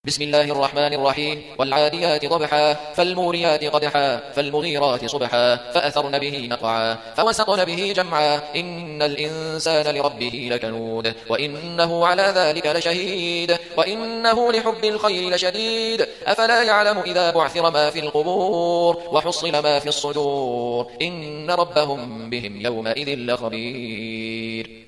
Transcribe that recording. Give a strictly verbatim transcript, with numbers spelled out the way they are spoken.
بسم الله الرحمن الرحيم والعاديات ضبحا فالموريات قدحا فالمغيرات صبحا فأثرن به نقعا فوسطن به جمعا إن الإنسان لربه لكنود وإنه على ذلك لشهيد وإنه لحب الخير لشديد أفلا يعلم إذا بعثر ما في القبور وحصل ما في الصدور إن ربهم بهم يومئذ لخبير.